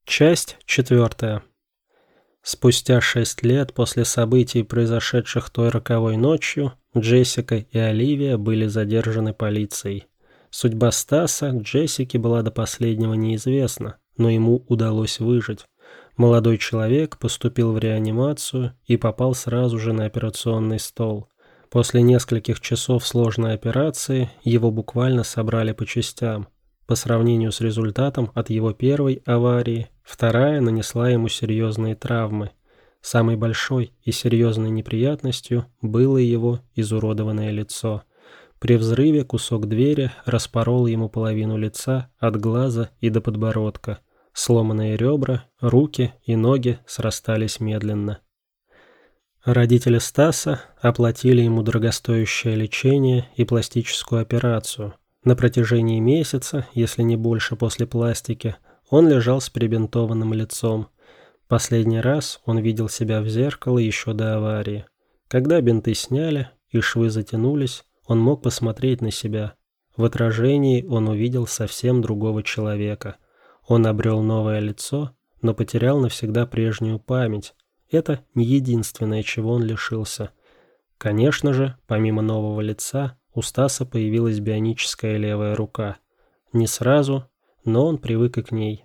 Часть 4. Спустя 6 лет после событий, произошедших той роковой ночью, Джессика и Оливия были задержаны полицией. Судьба Стаса Джессике была до последнего неизвестна, но ему удалось выжить. Молодой человек поступил в реанимацию и попал сразу же на операционный стол. После нескольких часов сложной операции его буквально собрали по частям. По сравнению с результатом от его первой аварии, вторая нанесла ему серьезные травмы. Самой большой и серьезной неприятностью было его изуродованное лицо. При взрыве кусок двери распорол ему половину лица от глаза и до подбородка. Сломанные ребра, руки и ноги срастались медленно. Родители Стаса оплатили ему дорогостоящее лечение и пластическую операцию. На протяжении месяца, если не больше после пластики, он лежал с перебинтованным лицом. Последний раз он видел себя в зеркало еще до аварии. Когда бинты сняли и швы затянулись, он мог посмотреть на себя. В отражении он увидел совсем другого человека. Он обрел новое лицо, но потерял навсегда прежнюю память. Это не единственное, чего он лишился. Конечно же, помимо нового лица, у Стаса появилась бионическая левая рука. Не сразу, но он привык и к ней.